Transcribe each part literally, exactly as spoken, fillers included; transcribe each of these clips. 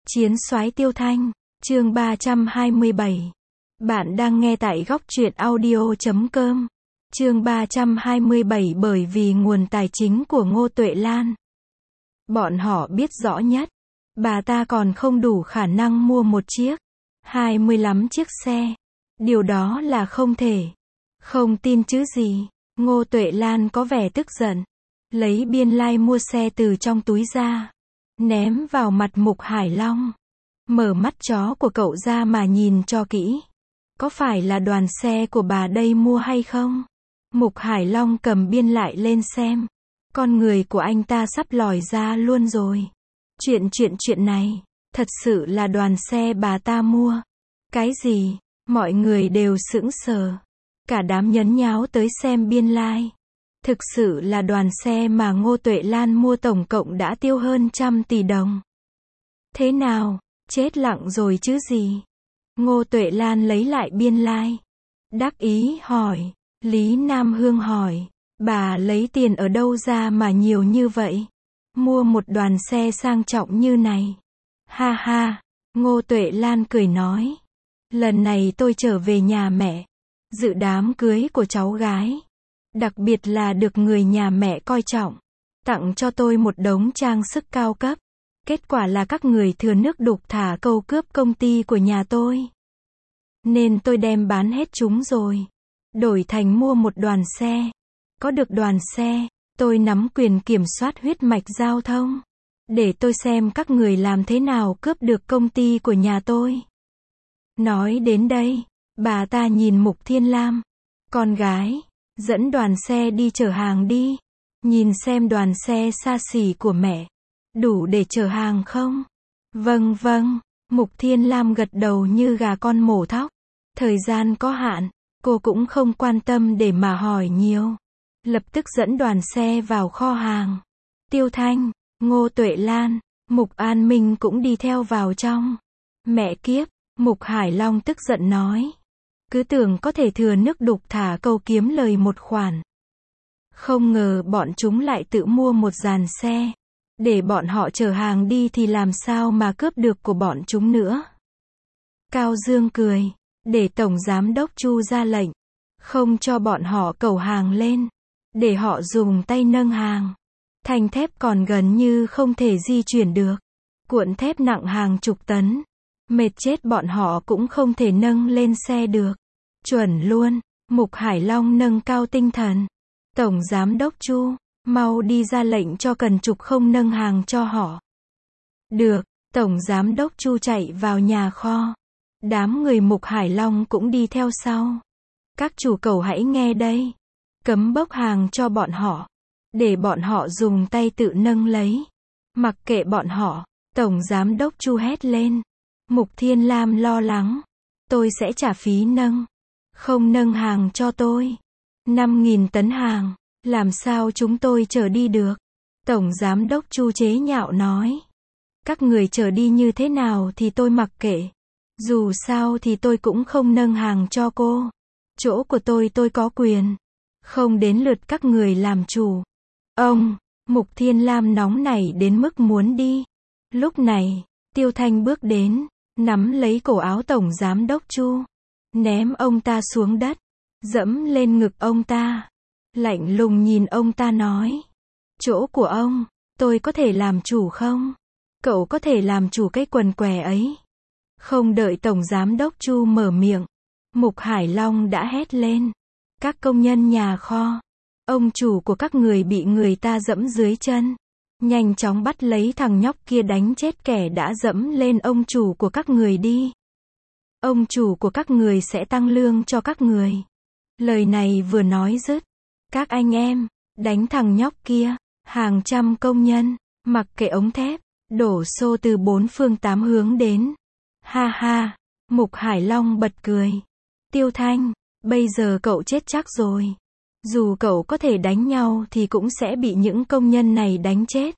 Chiến soái Tiêu Thanh, chương ba trăm hai mươi bảy. Bạn đang nghe tại góc truyện audio chấm com. Chương ba trăm hai mươi bảy bởi vì nguồn tài chính của Ngô Tuệ Lan. Bọn họ biết rõ nhất, bà ta còn không đủ khả năng mua một chiếc, hai mươi lăm chiếc xe. Điều đó là không thể. Không tin chứ gì. Ngô Tuệ Lan có vẻ tức giận, lấy biên lai like mua xe từ trong túi ra, ném vào mặt Mục Hải Long. Mở mắt chó của cậu ra mà nhìn cho kỹ. Có phải là đoàn xe của bà đây mua hay không? Mục Hải Long cầm biên lại lên xem. Con người của anh ta sắp lòi ra luôn rồi. Chuyện chuyện chuyện này, thật sự là đoàn xe bà ta mua. Cái gì? Mọi người đều sững sờ. Cả đám nhấn nháo tới xem biên lai. Like. Thực sự là đoàn xe mà Ngô Tuệ Lan mua tổng cộng đã tiêu hơn trăm tỷ đồng. Thế nào? Chết lặng rồi chứ gì? Ngô Tuệ Lan lấy lại biên lai. Like. Đắc ý hỏi. Lý Nam Hương hỏi. Bà lấy tiền ở đâu ra mà nhiều như vậy? Mua một đoàn xe sang trọng như này. Ha ha. Ngô Tuệ Lan cười nói. Lần này tôi trở về nhà mẹ, dự đám cưới của cháu gái. Đặc biệt là được người nhà mẹ coi trọng, tặng cho tôi một đống trang sức cao cấp. Kết quả là các người thừa nước đục thả câu cướp công ty của nhà tôi. Nên tôi đem bán hết chúng rồi. Đổi thành mua một đoàn xe. Có được đoàn xe, tôi nắm quyền kiểm soát huyết mạch giao thông. Để tôi xem các người làm thế nào cướp được công ty của nhà tôi. Nói đến đây, bà ta nhìn Mục Thiên Lam. Con gái, dẫn đoàn xe đi chở hàng đi. Nhìn xem đoàn xe xa xỉ của mẹ, đủ để chở hàng không? Vâng vâng, Mục Thiên Lam gật đầu như gà con mổ thóc. Thời gian có hạn, cô cũng không quan tâm để mà hỏi nhiều. Lập tức dẫn đoàn xe vào kho hàng. Tiêu Thanh, Ngô Tuệ Lan, Mục An Minh cũng đi theo vào trong. Mẹ kiếp, Mục Hải Long tức giận nói. Cứ tưởng có thể thừa nước đục thả câu kiếm lời một khoản. Không ngờ bọn chúng lại tự mua một dàn xe. Để bọn họ chở hàng đi thì làm sao mà cướp được của bọn chúng nữa. Cao Dương cười. Để Tổng Giám Đốc Chu ra lệnh. Không cho bọn họ cẩu hàng lên. Để họ dùng tay nâng hàng. Thanh thép còn gần như không thể di chuyển được. Cuộn thép nặng hàng chục tấn. Mệt chết bọn họ cũng không thể nâng lên xe được. Chuẩn luôn. Mục Hải Long nâng cao tinh thần. Tổng Giám Đốc Chu, mau đi ra lệnh cho Cần Trục không nâng hàng cho họ. Được. Tổng Giám Đốc Chu chạy vào nhà kho. Đám người Mục Hải Long cũng đi theo sau. Các chủ cẩu hãy nghe đây. Cấm bốc hàng cho bọn họ. Để bọn họ dùng tay tự nâng lấy. Mặc kệ bọn họ. Tổng Giám Đốc Chu hét lên. Mục Thiên Lam lo lắng. Tôi sẽ trả phí nâng. Không nâng hàng cho tôi. năm nghìn tấn hàng. Làm sao chúng tôi chở đi được? Tổng Giám Đốc Chu chế nhạo nói. Các người chở đi như thế nào thì tôi mặc kệ. Dù sao thì tôi cũng không nâng hàng cho cô. Chỗ của tôi tôi có quyền. Không đến lượt các người làm chủ. Ông, Mục Thiên Lam nóng nảy đến mức muốn đi. Lúc này, Tiêu Thanh bước đến, nắm lấy cổ áo Tổng Giám Đốc Chu. Ném ông ta xuống đất. Dẫm lên ngực ông ta. Lạnh lùng nhìn ông ta nói. Chỗ của ông, tôi có thể làm chủ không? Cậu có thể làm chủ cái quần què ấy. Không đợi Tổng Giám Đốc Chu mở miệng. Mục Hải Long đã hét lên. Các công nhân nhà kho. Ông chủ của các người bị người ta dẫm dưới chân. Nhanh chóng bắt lấy thằng nhóc kia đánh chết kẻ đã dẫm lên ông chủ của các người đi. Ông chủ của các người sẽ tăng lương cho các người. Lời này vừa nói dứt. Các anh em, đánh thằng nhóc kia. Hàng trăm công nhân, mặc kệ ống thép, đổ xô từ bốn phương tám hướng đến. Ha ha, Mục Hải Long bật cười. Tiêu Thanh, bây giờ cậu chết chắc rồi. Dù cậu có thể đánh nhau thì cũng sẽ bị những công nhân này đánh chết.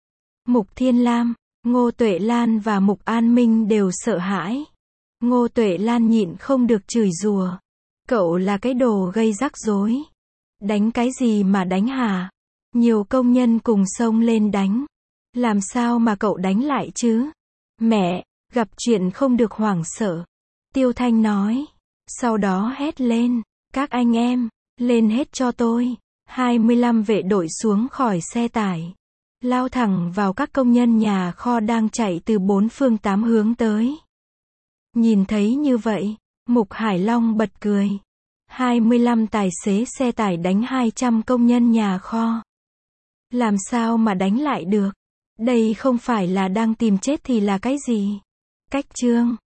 Mục Thiên Lam, Ngô Tuệ Lan và Mục An Minh đều sợ hãi. Ngô Tuệ Lan nhịn không được chửi rủa. Cậu là cái đồ gây rắc rối. Đánh cái gì mà đánh hả? Nhiều công nhân cùng xông lên đánh. Làm sao mà cậu đánh lại chứ? Mẹ, gặp chuyện không được hoảng sợ. Tiêu Thanh nói. Sau đó hét lên. Các anh em, lên hết cho tôi. hai mươi lăm vệ đội xuống khỏi xe tải. Lao thẳng vào các công nhân nhà kho đang chạy từ bốn phương tám hướng tới. Nhìn thấy như vậy, Mục Hải Long bật cười. hai mươi lăm tài xế xe tải đánh hai trăm công nhân nhà kho. Làm sao mà đánh lại được? Đây không phải là đang tìm chết thì là cái gì? Cách chương